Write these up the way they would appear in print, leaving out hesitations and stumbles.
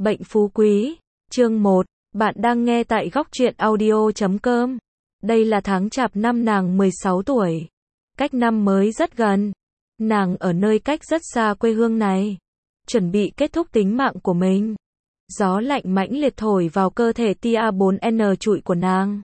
Bệnh phú quý, chương 1, bạn đang nghe tại góc truyện audio.com. Đây là tháng chạp năm nàng 16 tuổi. Cách năm mới rất gần. Nàng ở nơi cách rất xa quê hương này. Chuẩn bị kết thúc tính mạng của mình. Gió lạnh mãnh liệt thổi vào cơ thể tia 4N trụi của nàng.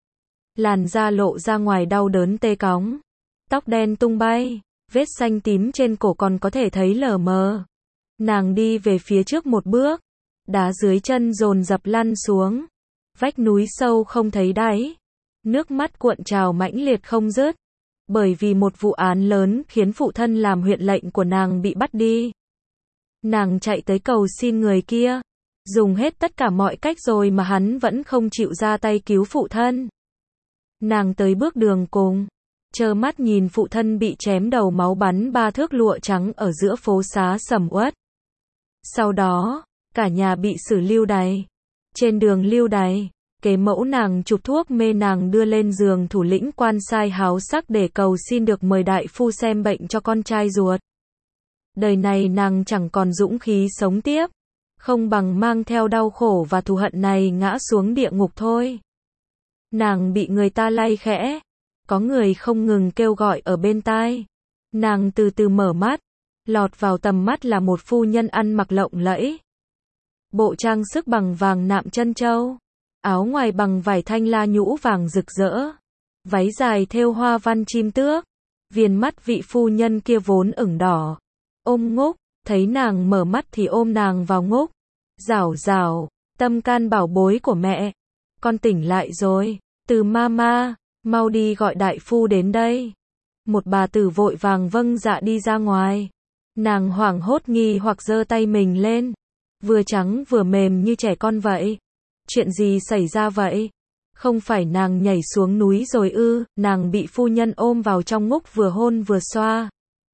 Làn da lộ ra ngoài đau đớn tê cóng. Tóc đen tung bay, vết xanh tím trên cổ còn có thể thấy lờ mờ. Nàng đi về phía trước một bước. Đá dưới chân dồn dập lăn xuống. Vách núi sâu không thấy đáy. Nước mắt cuộn trào mãnh liệt không dứt. Bởi vì một vụ án lớn khiến phụ thân làm huyện lệnh của nàng bị bắt đi. Nàng chạy tới cầu xin người kia. Dùng hết tất cả mọi cách rồi mà hắn vẫn không chịu ra tay cứu phụ thân. Nàng tới bước đường cùng. Trơ mắt nhìn phụ thân bị chém đầu máu bắn 3 thước lụa trắng ở giữa phố xá sầm uất. Sau đó, cả nhà bị xử lưu đày. Trên đường lưu đày, kế mẫu nàng chụp thuốc mê nàng đưa lên giường thủ lĩnh quan sai háo sắc để cầu xin được mời đại phu xem bệnh cho con trai ruột. Đời này nàng chẳng còn dũng khí sống tiếp. Không bằng mang theo đau khổ và thù hận này ngã xuống địa ngục thôi. Nàng bị người ta lay khẽ. Có người không ngừng kêu gọi ở bên tai. Nàng từ từ mở mắt. Lọt vào tầm mắt là một phu nhân ăn mặc lộng lẫy. Bộ trang sức bằng vàng nạm trân châu. Áo ngoài bằng vải thanh la nhũ vàng rực rỡ. Váy dài thêu hoa văn chim tước. Viền mắt vị phu nhân kia vốn ửng đỏ. Ôm Ngúc, thấy nàng mở mắt thì ôm nàng vào Ngúc. Rảo rảo, tâm can bảo bối của mẹ. Con tỉnh lại rồi, Từ mama, mau đi gọi đại phu đến đây. Một bà tử vội vàng vâng dạ đi ra ngoài. Nàng hoảng hốt nghi hoặc giơ tay mình lên. Vừa trắng vừa mềm như trẻ con vậy. Chuyện gì xảy ra vậy? Không phải nàng nhảy xuống núi rồi ư? Nàng bị phu nhân ôm vào trong Ngúc vừa hôn vừa xoa.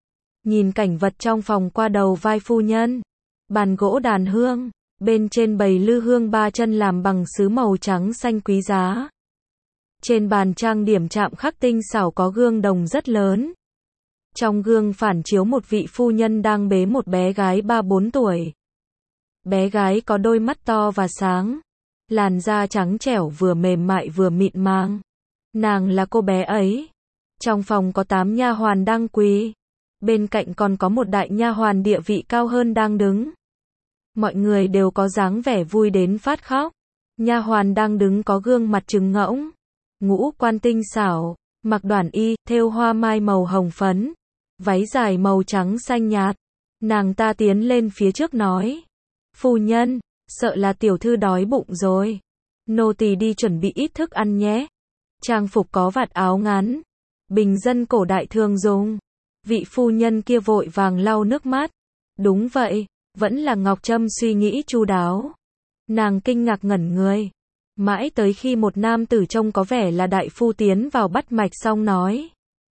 Nhìn cảnh vật trong phòng qua đầu vai phu nhân. Bàn gỗ đàn hương. Bên trên bày lư hương 3 chân làm bằng sứ màu trắng xanh quý giá. Trên bàn trang điểm chạm khắc tinh xảo có gương đồng rất lớn. Trong gương phản chiếu một vị phu nhân đang bế một bé gái 3-4 tuổi. Bé gái có đôi mắt to và sáng. Làn da trắng trẻo vừa mềm mại vừa mịn màng. Nàng là cô bé ấy. Trong phòng có 8 nha hoàn đang quỳ. Bên cạnh còn có một đại nha hoàn địa vị cao hơn đang đứng. Mọi người đều có dáng vẻ vui đến phát khóc. Nha hoàn đang đứng có gương mặt trừng ngỗng. Ngũ quan tinh xảo, mặc đoản y, thêu hoa mai màu hồng phấn. Váy dài màu trắng xanh nhạt. Nàng ta tiến lên phía trước nói. Phu nhân, sợ là tiểu thư đói bụng rồi. Nô tỳ đi chuẩn bị ít thức ăn nhé. Trang phục có vạt áo ngắn. Bình dân cổ đại thường dùng. Vị phu nhân kia vội vàng lau nước mắt. Đúng vậy, vẫn là Ngọc Trâm suy nghĩ chu đáo. Nàng kinh ngạc ngẩn người. Mãi tới khi một nam tử trông có vẻ là đại phu tiến vào bắt mạch xong nói.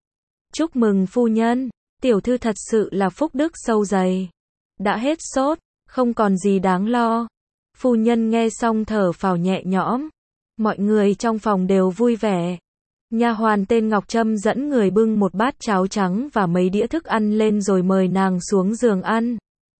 Chúc mừng phu nhân, tiểu thư thật sự là phúc đức sâu dày. Đã hết sốt, không còn gì đáng lo. Phu nhân nghe xong thở phào nhẹ nhõm. Mọi người trong phòng đều vui vẻ. Nha hoàn tên Ngọc Trâm dẫn người bưng một bát cháo trắng và mấy đĩa thức ăn lên rồi mời nàng xuống giường ăn.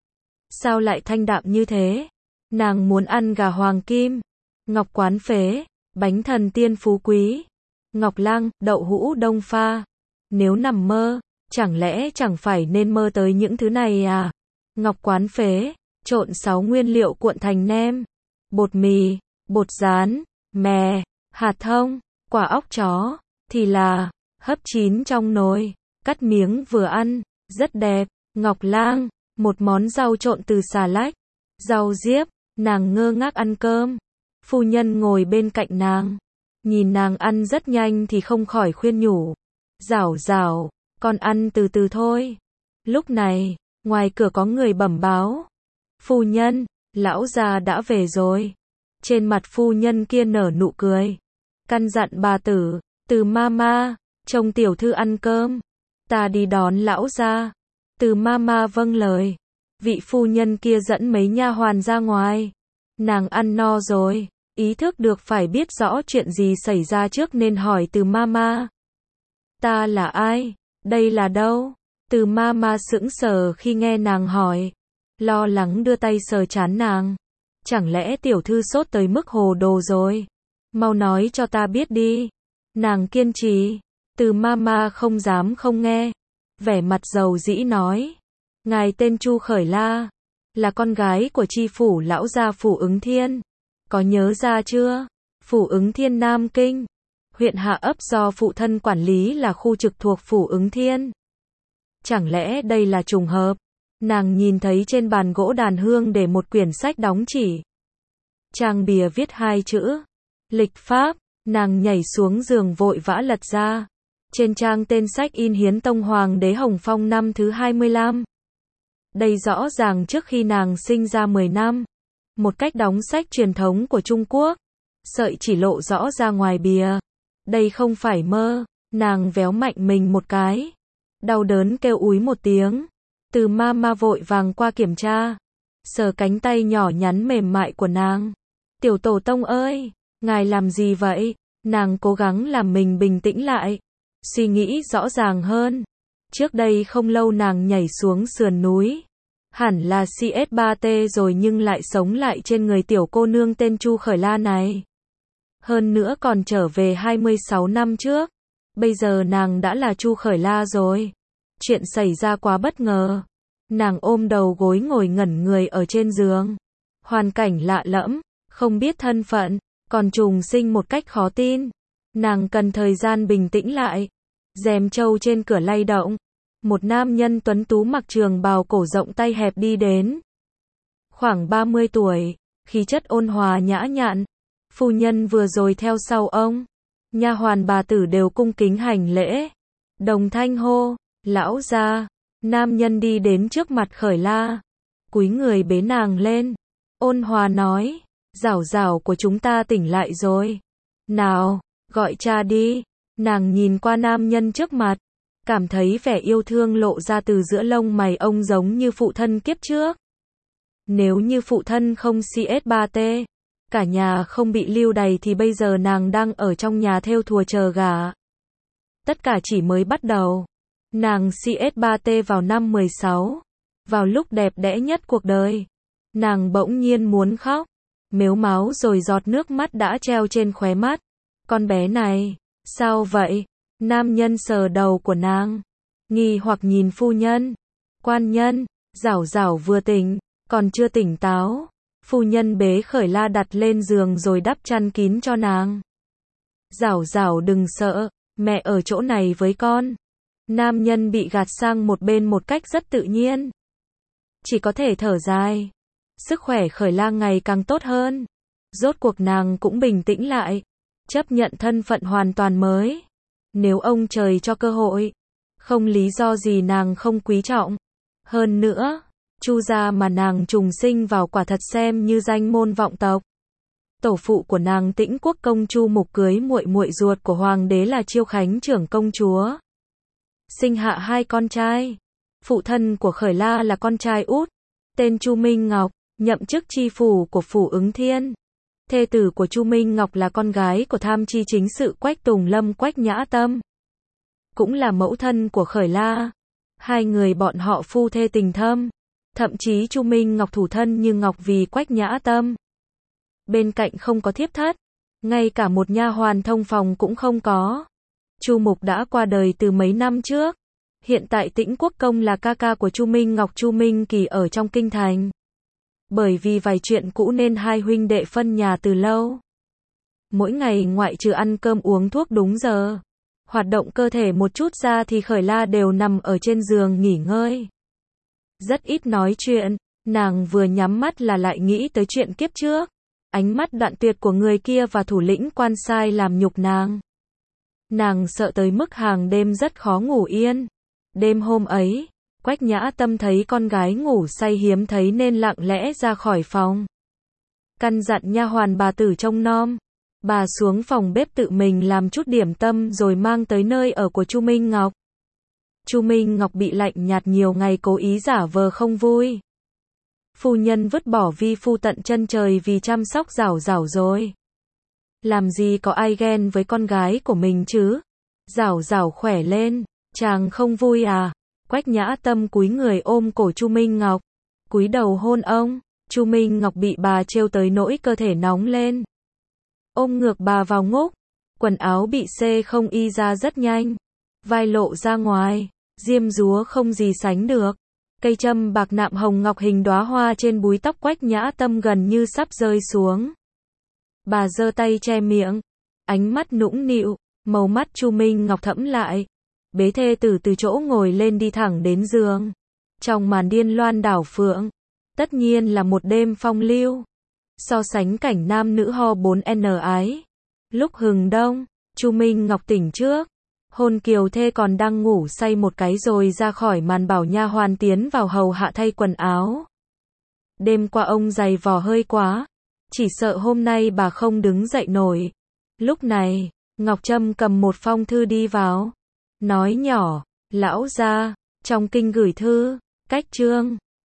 Sao lại thanh đạm như thế? Nàng muốn ăn gà hoàng kim, ngọc quán phế, bánh thần tiên phú quý, ngọc lang, đậu hũ đông pha. Nếu nằm mơ, chẳng lẽ chẳng phải nên mơ tới những thứ này à? Ngọc quán phế, trộn 6 nguyên liệu cuộn thành nem, bột mì, bột rán, mè, hạt thông, quả óc chó, thì là hấp chín trong nồi, cắt miếng vừa ăn, rất đẹp. Ngọc lang, một món rau trộn từ xà lách, rau diếp. Nàng ngơ ngác ăn cơm. Phu nhân ngồi bên cạnh nàng. Nhìn nàng ăn rất nhanh thì không khỏi khuyên nhủ. Rảo rảo, con ăn từ từ thôi. Lúc này, ngoài cửa có người bẩm báo. Phu nhân, lão già đã về rồi. Trên mặt phu nhân kia nở nụ cười. Căn dặn bà tử, Từ mama, trông tiểu thư ăn cơm. Ta đi đón lão gia. Từ mama vâng lời. Vị phu nhân kia dẫn mấy nha hoàn ra ngoài. Nàng ăn no rồi, ý thức được phải biết rõ chuyện gì xảy ra trước nên hỏi Từ mama. Ta là ai? Đây là đâu? Từ mama sững sờ khi nghe nàng hỏi. Lo lắng đưa tay sờ trán nàng. Chẳng lẽ tiểu thư sốt tới mức hồ đồ rồi? Mau nói cho ta biết đi. Nàng kiên trì. Từ Mama không dám không nghe. Vẻ mặt dầu dĩ nói. Ngài tên Chu Khởi La. Là con gái của tri phủ lão gia Phủ Ứng Thiên. Có nhớ ra chưa? Phủ Ứng Thiên Nam Kinh. Huyện Hạ Ấp do phụ thân quản lý là khu trực thuộc Phủ Ứng Thiên. Chẳng lẽ đây là trùng hợp? Nàng nhìn thấy trên bàn gỗ đàn hương để một quyển sách đóng chỉ. Trang bìa viết 2 chữ. Lịch Pháp. Nàng nhảy xuống giường vội vã lật ra. Trên trang tên sách in Hiến Tông Hoàng đế Hồng Phong năm thứ 25. Đây rõ ràng trước khi nàng sinh ra 10 năm. Một cách đóng sách truyền thống của Trung Quốc. Sợi chỉ lộ rõ ra ngoài bìa. Đây không phải mơ. Nàng véo mạnh mình một cái. Đau đớn kêu úi một tiếng. Từ Mama vội vàng qua kiểm tra. Sờ cánh tay nhỏ nhắn mềm mại của nàng. Tiểu tổ tông ơi, ngài làm gì vậy? Nàng cố gắng làm mình bình tĩnh lại. Suy nghĩ rõ ràng hơn. Trước đây không lâu nàng nhảy xuống sườn núi. Hẳn là CS3T rồi nhưng lại sống lại trên người tiểu cô nương tên Chu Khởi La này. Hơn nữa còn trở về 26 năm trước. Bây giờ nàng đã là Chu Khởi La rồi. Chuyện xảy ra quá bất ngờ. Nàng ôm đầu gối ngồi ngẩn người ở trên giường. Hoàn cảnh lạ lẫm, không biết thân phận, còn trùng sinh một cách khó tin. Nàng cần thời gian bình tĩnh lại. Rèm trâu trên cửa lay động. Một nam nhân tuấn tú mặc trường bào cổ rộng tay hẹp đi đến. Khoảng 30 tuổi, khí chất ôn hòa nhã nhặn. Phu nhân vừa rồi theo sau ông. Nha hoàn bà tử đều cung kính hành lễ. Đồng thanh hô, lão gia. Nam nhân đi đến trước mặt Khởi La. Cúi người bế nàng lên. Ôn hòa nói, Giảo Giảo của chúng ta tỉnh lại rồi. Nào, gọi cha đi. Nàng nhìn qua nam nhân trước mặt. Cảm thấy vẻ yêu thương lộ ra từ giữa lông mày ông giống như phụ thân kiếp trước. Nếu như phụ thân không CS3T, cả nhà không bị lưu đày thì bây giờ nàng đang ở trong nhà thêu thùa chờ gả. Tất cả chỉ mới bắt đầu. Nàng CS3T vào năm 16, vào lúc đẹp đẽ nhất cuộc đời. Nàng bỗng nhiên muốn khóc, mếu máo rồi giọt nước mắt đã treo trên khóe mắt. Con bé này, sao vậy? Nam nhân sờ đầu của nàng, nghi hoặc nhìn phu nhân. Quan nhân, Giảo Giảo vừa tỉnh, còn chưa tỉnh táo. Phu nhân bế Khởi La đặt lên giường rồi đắp chăn kín cho nàng. Giảo Giảo đừng sợ, mẹ ở chỗ này với con. Nam nhân bị gạt sang một bên một cách rất tự nhiên. Chỉ có thể thở dài. Sức khỏe Khởi La ngày càng tốt hơn. Rốt cuộc nàng cũng bình tĩnh lại. Chấp nhận thân phận hoàn toàn mới. Nếu ông trời cho cơ hội, không lý do gì nàng không quý trọng. Hơn nữa, Chu gia mà nàng trùng sinh vào quả thật xem như danh môn vọng tộc. Tổ phụ của nàng Tĩnh Quốc công Chu Mục cưới muội muội ruột của hoàng đế là Chiêu Khánh trưởng công chúa. Sinh hạ 2 con trai. Phụ thân của Khởi La là con trai út, tên Chu Minh Ngọc, nhậm chức tri phủ của Phủ Ứng Thiên. Thê tử của Chu Minh Ngọc là con gái của tham tri chính sự Quách Tùng Lâm Quách Nhã Tâm, cũng là mẫu thân của Khởi La. Hai người bọn họ phu thê tình thâm. Thậm chí Chu Minh Ngọc thủ thân như ngọc vì Quách Nhã Tâm. Bên cạnh không có thiếp thất, ngay cả một nha hoàn thông phòng cũng không có. Chu Mục đã qua đời từ mấy năm trước. Hiện tại Tĩnh Quốc công là ca ca của Chu Minh Ngọc, Chu Minh Kỳ ở trong kinh thành. Bởi vì vài chuyện cũ nên hai huynh đệ phân nhà từ lâu. Mỗi ngày ngoại trừ ăn cơm uống thuốc đúng giờ, hoạt động cơ thể một chút ra thì Khởi La đều nằm ở trên giường nghỉ ngơi. Rất ít nói chuyện, nàng vừa nhắm mắt là lại nghĩ tới chuyện kiếp trước. Ánh mắt đoạn tuyệt của người kia và thủ lĩnh quan sai làm nhục nàng. Nàng sợ tới mức hàng đêm rất khó ngủ yên. Đêm hôm ấy, Quách Nhã Tâm thấy con gái ngủ say hiếm thấy nên lặng lẽ ra khỏi phòng. Căn dặn nha hoàn bà tử trông nom. Bà xuống phòng bếp tự mình làm chút điểm tâm rồi mang tới nơi ở của Chu Minh Ngọc. Chu Minh Ngọc bị lạnh nhạt nhiều ngày cố ý giả vờ không vui. Phu nhân vứt bỏ vi phu tận chân trời vì chăm sóc Giảo Giảo rồi. Làm gì có ai ghen với con gái của mình chứ? Giảo Giảo khỏe lên, chàng không vui à? Quách Nhã Tâm cúi người ôm cổ Chu Minh Ngọc, cúi đầu hôn ông. Chu Minh Ngọc bị bà trêu tới nỗi cơ thể nóng lên. Ôm ngược bà vào ngúc, quần áo bị xê không y ra rất nhanh, vai lộ ra ngoài, diêm dúa không gì sánh được. Cây châm bạc nạm hồng ngọc hình đóa hoa trên búi tóc Quách Nhã Tâm gần như sắp rơi xuống. Bà giơ tay che miệng, ánh mắt nũng nịu, màu mắt Chu Minh Ngọc thẫm lại. Bế thê tử từ chỗ ngồi lên đi thẳng đến giường. Trong màn điên loan đảo phượng, tất nhiên là một đêm phong lưu. So sánh cảnh nam nữ ho 4N ái. Lúc hừng đông, Chu Minh Ngọc tỉnh trước. Hôn Kiều thê còn đang ngủ say một cái rồi ra khỏi màn bảo nha hoàn tiến vào hầu hạ thay quần áo. Đêm qua ông giày vò hơi quá, chỉ sợ hôm nay bà không đứng dậy nổi. Lúc này, Ngọc Trâm cầm một phong thư đi vào, nói nhỏ, lão gia, trong kinh gửi thư, cách chương.